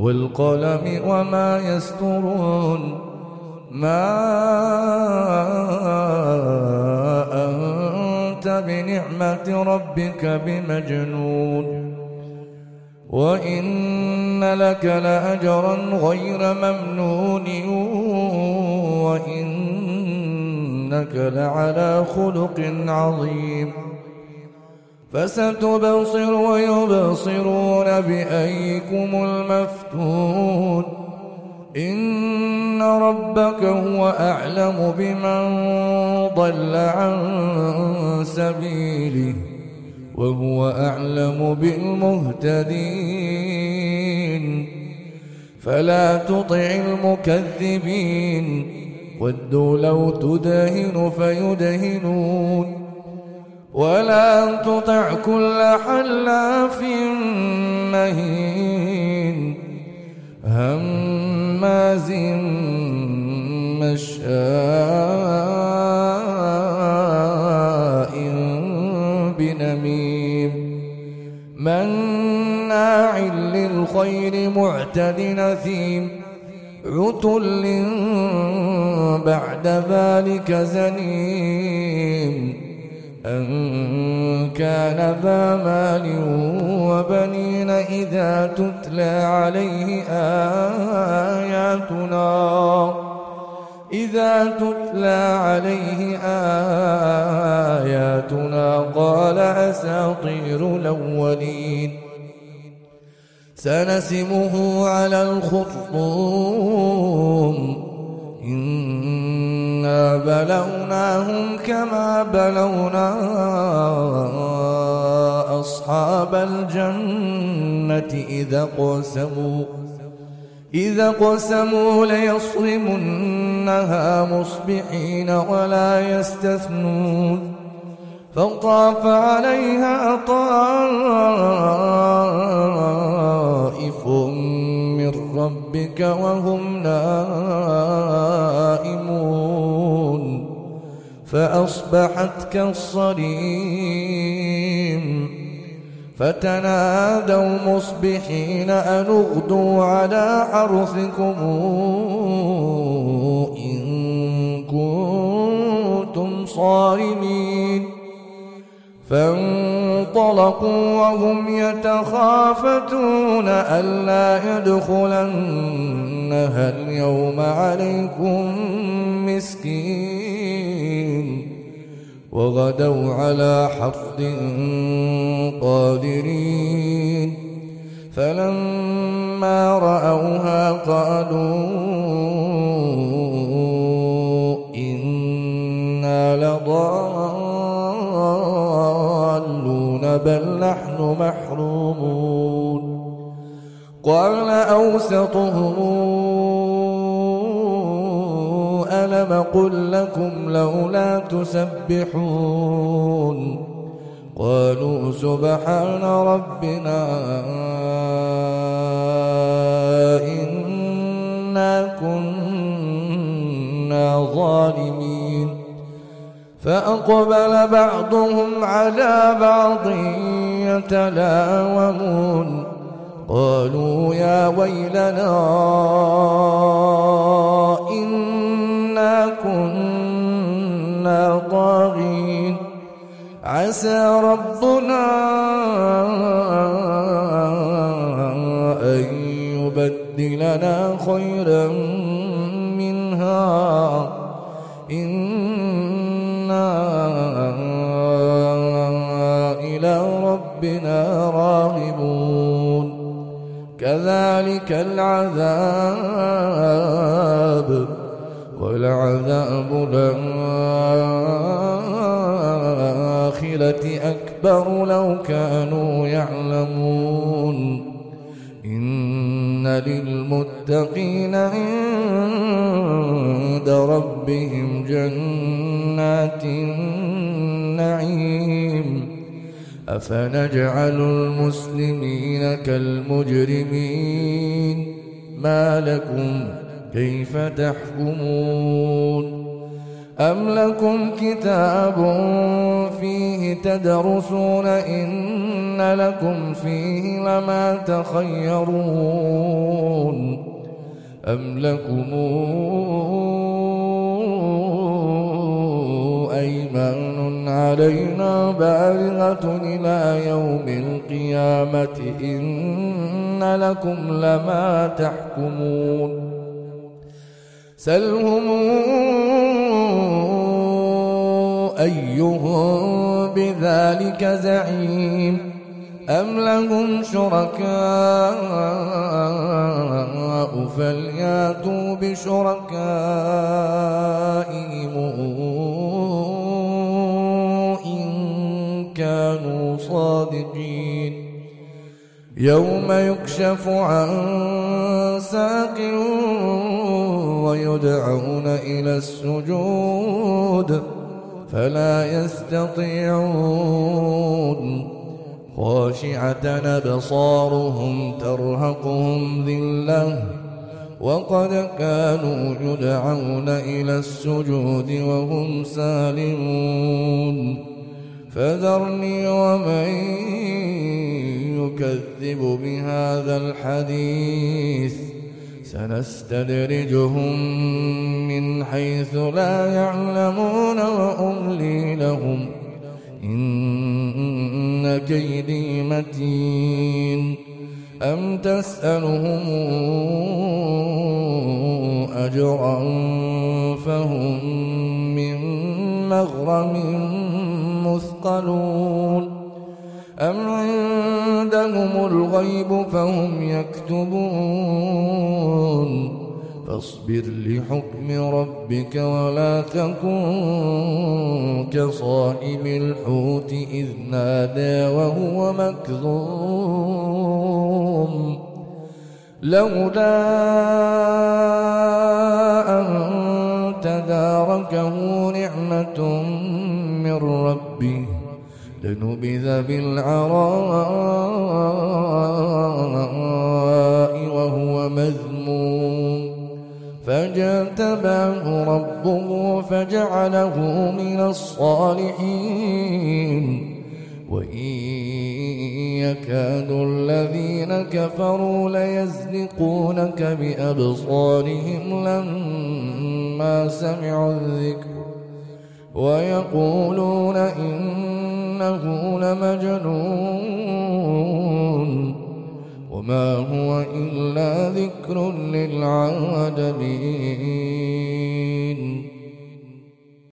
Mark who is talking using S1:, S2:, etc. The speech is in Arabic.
S1: والقلم وما يسطرون ما أنت بنعمة ربك بمجنون وإن لك لأجرا غير ممنون وإنك لعلى خلق عظيم فستبصر ويبصرون بأيكم المفتون إن ربك هو أعلم بمن ضل عن سبيله وهو أعلم بالمهتدين فلا تطع المكذبين ودوا لو تدهن فيدهنون ولا تطع كل حلاف مهين هماز مشاء بنميم مناع للخير معتد أثيم عتل بعد ذلك زنيم أن كان ذا مال وبنين إذا تتلى عليه آياتنا قال أساطير الأولين سنسمه على الخرطوم إنا بلوناهم كما بلونا أصحاب الجنة إذا قسموا ليصرمنها مصبحين ولا يستثنون فطاف عليها طائف من ربك وهم نائمون فأصبحت كالصريم فتنادوا مصبحين أن اغدوا على حرثكم إن كنتم صارمين فانطلقوا وهم يتخافتون ألا يدخلنها اليوم عليكم مسكين وغدوا على حرد قادرين فلما رأوها قالوا إنا لضالون بل نحن محرومون قال أوسطهم ألم قل لكم لولا تسبحون قالوا سبحان ربنا إنا كنا ظالمين فأقبل بعضهم على بعض يتلاومون قالوا يا ويلنا إنا كنا طاغين عسى ربنا أن يبدلنا خيرا منها إنا إلى ربنا راغبون كذلك العذاب ولعذاب الآخرة أكبر لو كانوا يعلمون إن للمتقين عند ربهم جنات النعيم أفنجعل المسلمين كالمجرمين ما لكم كيف تحكمون أم لكم كتاب فيه تدرسون إن لكم فيه لما تخيرون أم لكم أيمان علينا بالغة إلى يوم القيامة إن لكم لما تحكمون سلهم أيهم بذلك زعيم أم لهم شركاء فلياتوا بشركائهم إن كانوا صادقين يوم يكشف عن ساق ويدعون إلى السجود فلا يستطيعون خاشعة أبصارهم ترهقهم ذلة وقد كانوا يدعون إلى السجود وهم سالمون فذرني ومن يكذب بهذا الحديث سنستدرجهم من حيث لا يعلمون وأملي لهم إن كيدي متين أم تسألهم أجرا فهم من مغرم مثقلون أم عندهم الغيب فهم يكتبون فاصبر لحكم ربك ولا تكن كصاحب الحوت إذ نادى وهو مكظوم لولا أن تداركه نعمة من ربه لنبذ بالعراء وهو مذموم فاجتباه ربه فجعله من الصالحين وإن يكاد الذين كفروا ليزلقونك بأبصارهم لما سمعوا الذكر ويقولون إنه لمجنون وما هو إلا ذكر للعالمين.